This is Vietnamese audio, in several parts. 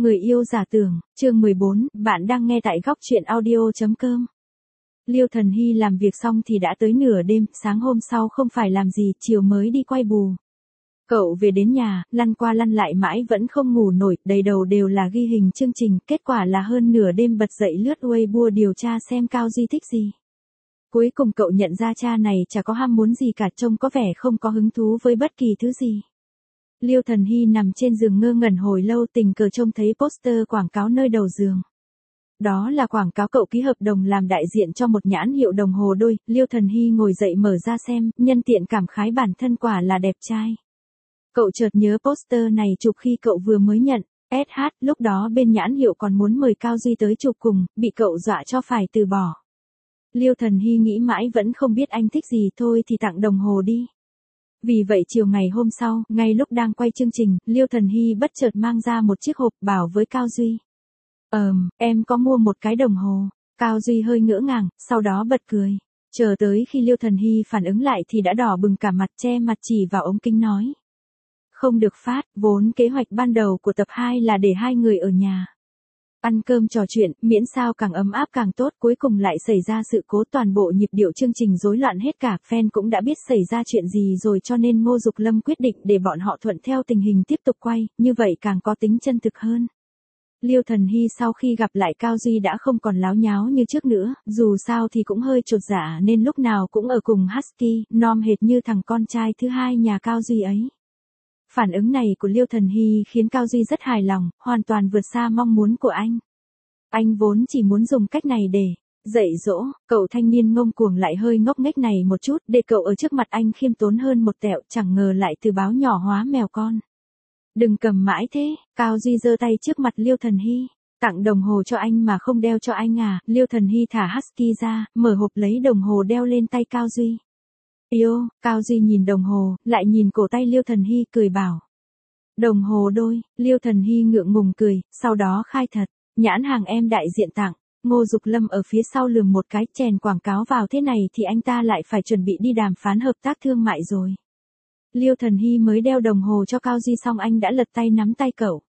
Người yêu giả tưởng, chương 14, bạn đang nghe tại góc truyện audio.com. Liêu Thần Hy làm việc xong thì đã tới nửa đêm, sáng hôm sau không phải làm gì, chiều mới đi quay bù. Cậu về đến nhà, lăn qua lăn lại mãi vẫn không ngủ nổi, đầy đầu đều là ghi hình chương trình, kết quả là hơn nửa đêm bật dậy lướt Weibo điều tra xem Cao Duy thích gì. Cuối cùng cậu nhận ra cha này chả có ham muốn gì cả, trông có vẻ không có hứng thú với bất kỳ thứ gì. Liêu Thần Hy nằm trên giường ngơ ngẩn hồi lâu, tình cờ trông thấy poster quảng cáo nơi đầu giường. Đó là quảng cáo cậu ký hợp đồng làm đại diện cho một nhãn hiệu đồng hồ đôi. Liêu Thần Hy ngồi dậy mở ra xem, nhân tiện cảm khái bản thân quả là đẹp trai. Cậu chợt nhớ poster này chụp khi cậu vừa mới nhận SH, lúc đó bên nhãn hiệu còn muốn mời Cao Duy tới chụp cùng, bị cậu dọa cho phải từ bỏ. Liêu Thần Hy nghĩ mãi vẫn không biết anh thích gì, thôi thì tặng đồng hồ đi. Vì vậy chiều ngày hôm sau, ngay lúc đang quay chương trình, Liêu Thần Hy bất chợt mang ra một chiếc hộp bảo với Cao Duy. Em có mua một cái đồng hồ. Cao Duy hơi ngỡ ngàng, sau đó bật cười. Chờ tới khi Liêu Thần Hy phản ứng lại thì đã đỏ bừng cả mặt, che mặt chỉ vào ống kính nói. Không được phát, vốn kế hoạch ban đầu của tập 2 là để hai người ở nhà ăn cơm trò chuyện, miễn sao càng ấm áp càng tốt, cuối cùng lại xảy ra sự cố, toàn bộ nhịp điệu chương trình rối loạn hết cả, fan cũng đã biết xảy ra chuyện gì rồi cho nên Ngô Dục Lâm quyết định để bọn họ thuận theo tình hình tiếp tục quay, như vậy càng có tính chân thực hơn. Liêu Thần Hy sau khi gặp lại Cao Duy đã không còn láo nháo như trước nữa, dù sao thì cũng hơi chột dạ nên lúc nào cũng ở cùng Husky, nom hệt như thằng con trai thứ hai nhà Cao Duy ấy. Phản ứng này của Liêu Thần Hy khiến Cao Duy rất hài lòng, hoàn toàn vượt xa mong muốn của anh. Anh vốn chỉ muốn dùng cách này để dạy dỗ cậu thanh niên ngông cuồng lại hơi ngốc nghếch này một chút, để cậu ở trước mặt anh khiêm tốn hơn một tẹo, chẳng ngờ lại từ báo nhỏ hóa mèo con. Đừng cầm mãi thế. Cao Duy giơ tay trước mặt Liêu Thần Hy. Tặng đồng hồ cho anh mà không đeo cho anh à? Liêu Thần Hy thả Husky ra, mở hộp lấy đồng hồ đeo lên tay Cao Duy. Yêu, Cao Duy nhìn đồng hồ, lại nhìn cổ tay Liêu Thần Hy, cười bảo. Đồng hồ đôi. Liêu Thần Hy ngượng ngùng cười, sau đó khai thật. Nhãn hàng em đại diện tặng. Ngô Dục Lâm ở phía sau lườm một cái, chèn quảng cáo vào thế này thì anh ta lại phải chuẩn bị đi đàm phán hợp tác thương mại rồi. Liêu Thần Hy mới đeo đồng hồ cho Cao Duy xong anh đã lật tay nắm tay cậu.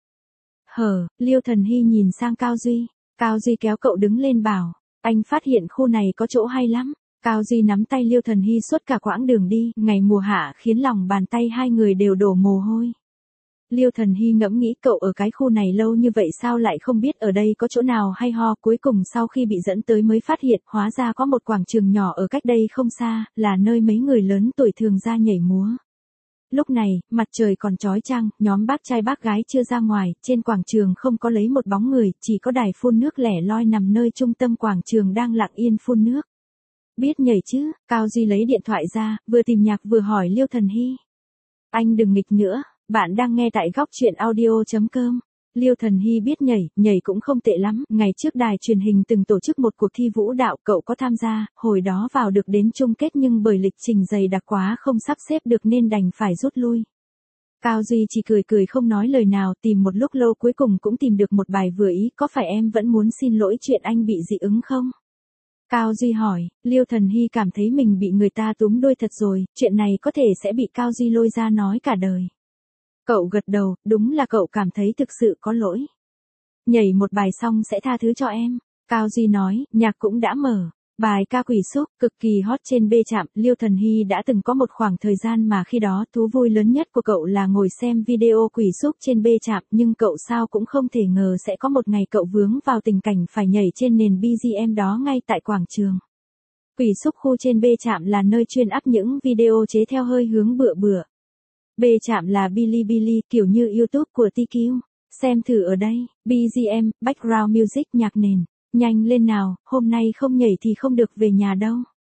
Liêu Thần Hy nhìn sang Cao Duy. Cao Duy kéo cậu đứng lên bảo. Anh phát hiện khu này có chỗ hay lắm. Cao Duy nắm tay Liêu Thần Hy suốt cả quãng đường đi, ngày mùa hạ khiến lòng bàn tay hai người đều đổ mồ hôi. Liêu Thần Hy ngẫm nghĩ cậu ở cái khu này lâu như vậy sao lại không biết ở đây có chỗ nào hay ho, cuối cùng sau khi bị dẫn tới mới phát hiện, hóa ra có một quảng trường nhỏ ở cách đây không xa, là nơi mấy người lớn tuổi thường ra nhảy múa. Lúc này, mặt trời còn chói chang, nhóm bác trai bác gái chưa ra ngoài, trên quảng trường không có lấy một bóng người, chỉ có đài phun nước lẻ loi nằm nơi trung tâm quảng trường đang lặng yên phun nước. Biết nhảy chứ? Cao Duy lấy điện thoại ra, vừa tìm nhạc vừa hỏi Liêu Thần Hy. Anh đừng nghịch nữa, bạn đang nghe tại góc truyện audio.com. Liêu Thần Hy biết nhảy cũng không tệ lắm, ngày trước đài truyền hình từng tổ chức một cuộc thi vũ đạo, cậu có tham gia, hồi đó vào được đến chung kết nhưng bởi lịch trình dày đặc quá không sắp xếp được nên đành phải rút lui. Cao Duy chỉ cười không nói lời nào, tìm một lúc lâu cuối cùng cũng tìm được một bài vừa ý, có phải em vẫn muốn xin lỗi chuyện anh bị dị ứng không? Cao Duy hỏi. Liêu Thần Hy cảm thấy mình bị người ta túm đuôi thật rồi, chuyện này có thể sẽ bị Cao Duy lôi ra nói cả đời. Cậu gật đầu, đúng là cậu cảm thấy thực sự có lỗi. Nhảy một bài xong sẽ tha thứ cho em. Cao Duy nói, nhạc cũng đã mở. Bài ca Quỷ Xúc, cực kỳ hot trên B Trạm. Liêu Thần Hy đã từng có một khoảng thời gian mà khi đó thú vui lớn nhất của cậu là ngồi xem video Quỷ Xúc trên B Trạm, nhưng cậu sao cũng không thể ngờ sẽ có một ngày cậu vướng vào tình cảnh phải nhảy trên nền BGM đó ngay tại quảng trường. Quỷ Xúc khu trên B Trạm là nơi chuyên up những video chế theo hơi hướng bựa bựa. B Trạm là Bilibili, kiểu như YouTube của TQ. Xem thử ở đây, BGM, background music, nhạc nền. Nhanh lên nào, hôm nay không nhảy thì không được về nhà đâu.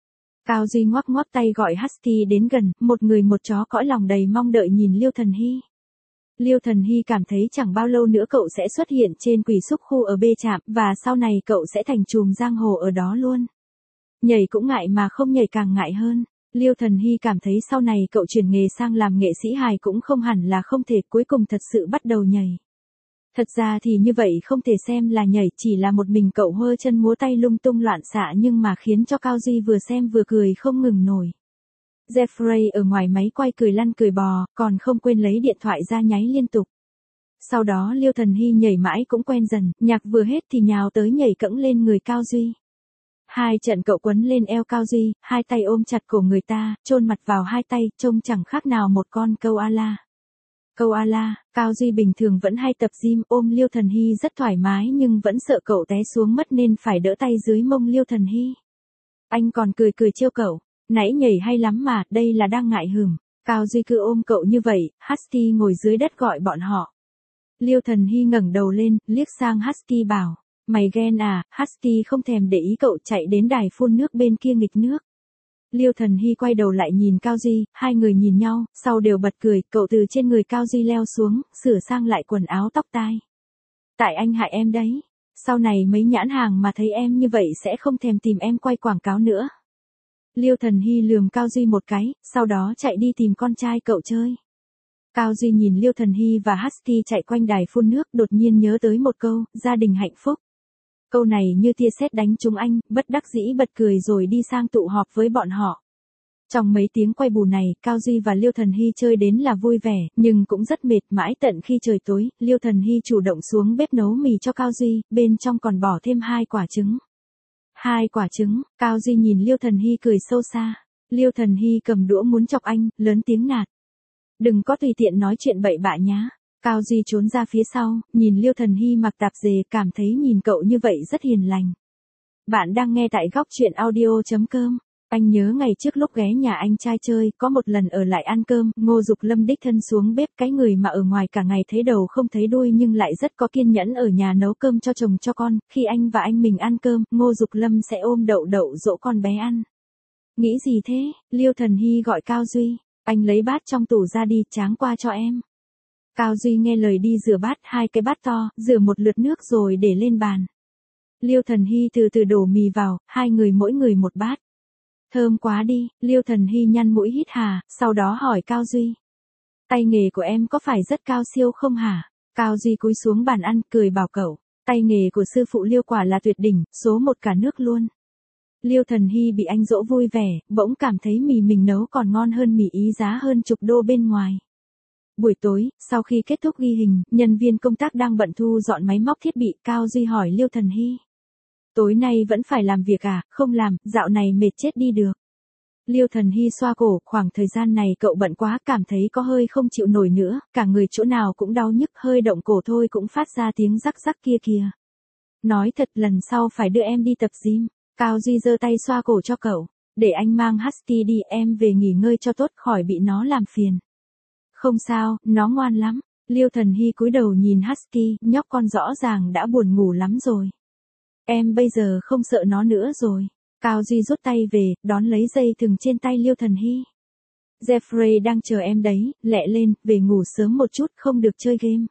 Cao Duy ngoắc ngoắc tay gọi Husky đến gần, một người một chó cõi lòng đầy mong đợi nhìn Liêu Thần Hy. Liêu Thần Hy cảm thấy chẳng bao lâu nữa cậu sẽ xuất hiện trên Quỷ Xúc khu ở B Trạm, và sau này cậu sẽ thành trùm giang hồ ở đó luôn. Nhảy cũng ngại mà không nhảy càng ngại hơn. Liêu Thần Hy cảm thấy sau này cậu chuyển nghề sang làm nghệ sĩ hài cũng không hẳn là không thể, cuối cùng thật sự bắt đầu nhảy. Thật ra thì như vậy không thể xem là nhảy, chỉ là một mình cậu hơ chân múa tay lung tung loạn xạ nhưng mà khiến cho Cao Duy vừa xem vừa cười không ngừng nổi. Jeffrey ở ngoài máy quay cười lăn cười bò, còn không quên lấy điện thoại ra nháy liên tục. Sau đó Liêu Thần Hy nhảy mãi cũng quen dần, nhạc vừa hết thì nhào tới nhảy cẫng lên người Cao Duy. Hai trận cậu quấn lên eo Cao Duy, hai tay ôm chặt cổ người ta, chôn mặt vào hai tay, trông chẳng khác nào một con koala. Koala, Cao Duy bình thường vẫn hay tập gym, ôm Liêu Thần Hy rất thoải mái nhưng vẫn sợ cậu té xuống mất nên phải đỡ tay dưới mông Liêu Thần Hy. Anh còn cười cười trêu cậu, nãy nhảy hay lắm mà, đây là đang ngại hửm. Cao Duy cứ ôm cậu như vậy, Husky ngồi dưới đất gọi bọn họ. Liêu Thần Hy ngẩng đầu lên, liếc sang Husky bảo, mày ghen à? Husky không thèm để ý cậu, chạy đến đài phun nước bên kia nghịch nước. Liêu Thần Hy quay đầu lại nhìn Cao Duy, hai người nhìn nhau, sau đều bật cười, cậu từ trên người Cao Duy leo xuống, sửa sang lại quần áo tóc tai. Tại anh hại em đấy, sau này mấy nhãn hàng mà thấy em như vậy sẽ không thèm tìm em quay quảng cáo nữa. Liêu Thần Hy lườm Cao Duy một cái, sau đó chạy đi tìm con trai cậu chơi. Cao Duy nhìn Liêu Thần Hy và Husky chạy quanh đài phun nước, đột nhiên nhớ tới một câu, gia đình hạnh phúc. Câu này như tia sét đánh trúng anh, bất đắc dĩ bật cười rồi đi sang tụ họp với bọn họ. Trong mấy tiếng quay bù này, Cao Duy và Liêu Thần Hy chơi đến là vui vẻ, nhưng cũng rất mệt mãi tận khi trời tối, Liêu Thần Hy chủ động xuống bếp nấu mì cho Cao Duy, bên trong còn bỏ thêm 2 quả trứng. 2 quả trứng, Cao Duy nhìn Liêu Thần Hy cười sâu xa. Liêu Thần Hy cầm đũa muốn chọc anh, lớn tiếng nạt. Đừng có tùy tiện nói chuyện bậy bạ nhá. Cao Duy trốn ra phía sau, nhìn Liêu Thần Hy mặc tạp dề, cảm thấy nhìn cậu như vậy rất hiền lành. Bạn đang nghe tại góc truyện audio.com. Anh nhớ ngày trước lúc ghé nhà anh trai chơi, có một lần ở lại ăn cơm, Ngô Dục Lâm đích thân xuống bếp, cái người mà ở ngoài cả ngày thấy đầu không thấy đuôi nhưng lại rất có kiên nhẫn ở nhà nấu cơm cho chồng cho con, khi anh và anh mình ăn cơm, Ngô Dục Lâm sẽ ôm đậu đậu dỗ con bé ăn. Nghĩ gì thế? Liêu Thần Hy gọi Cao Duy, anh lấy bát trong tủ ra đi, tráng qua cho em. Cao Duy nghe lời đi rửa bát, 2 cái bát to, rửa một lượt nước rồi để lên bàn. Liêu Thần Hy từ từ đổ mì vào, 2 người mỗi người một bát. Thơm quá đi, Liêu Thần Hy nhăn mũi hít hà, sau đó hỏi Cao Duy. Tay nghề của em có phải rất cao siêu không hả? Cao Duy cúi xuống bàn ăn, cười bảo cậu, tay nghề của sư phụ Liêu quả là tuyệt đỉnh, số 1 cả nước luôn. Liêu Thần Hy bị anh dỗ vui vẻ, bỗng cảm thấy mì mình nấu còn ngon hơn mì Ý giá hơn chục đô bên ngoài. Buổi tối, sau khi kết thúc ghi hình, nhân viên công tác đang bận thu dọn máy móc thiết bị, Cao Duy hỏi Liêu Thần Hy. Tối nay vẫn phải làm việc à? Không làm, dạo này mệt chết đi được. Liêu Thần Hy xoa cổ, khoảng thời gian này cậu bận quá, cảm thấy có hơi không chịu nổi nữa, cả người chỗ nào cũng đau nhức, hơi động cổ thôi cũng phát ra tiếng rắc rắc kia kìa. Nói thật, lần sau phải đưa em đi tập gym. Cao Duy giơ tay xoa cổ cho cậu. Để anh mang Husky đi, em về nghỉ ngơi cho tốt, khỏi bị nó làm phiền. Không sao, nó ngoan lắm. Liêu Thần Hy cúi đầu nhìn Husky, nhóc con rõ ràng đã buồn ngủ lắm rồi. Em bây giờ không sợ nó nữa rồi. Cao Duy rút tay về, đón lấy dây thừng trên tay Liêu Thần Hy. Jeffrey đang chờ em đấy, lẹ lên, về ngủ sớm một chút, không được chơi game.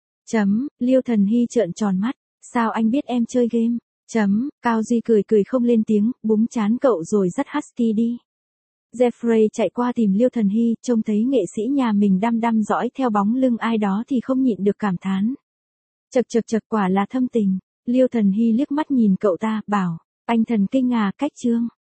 Liêu Thần Hy trợn tròn mắt. Sao anh biết em chơi game? Cao Duy cười cười không lên tiếng, búng trán cậu rồi dắt Husky đi. Jeffrey chạy qua tìm Liêu Thần Hy, trông thấy nghệ sĩ nhà mình đăm đăm dõi theo bóng lưng ai đó thì không nhịn được cảm thán. Chật quả là thâm tình. Liêu Thần Hy liếc mắt nhìn cậu ta, bảo, anh thần kinh à, cách chương.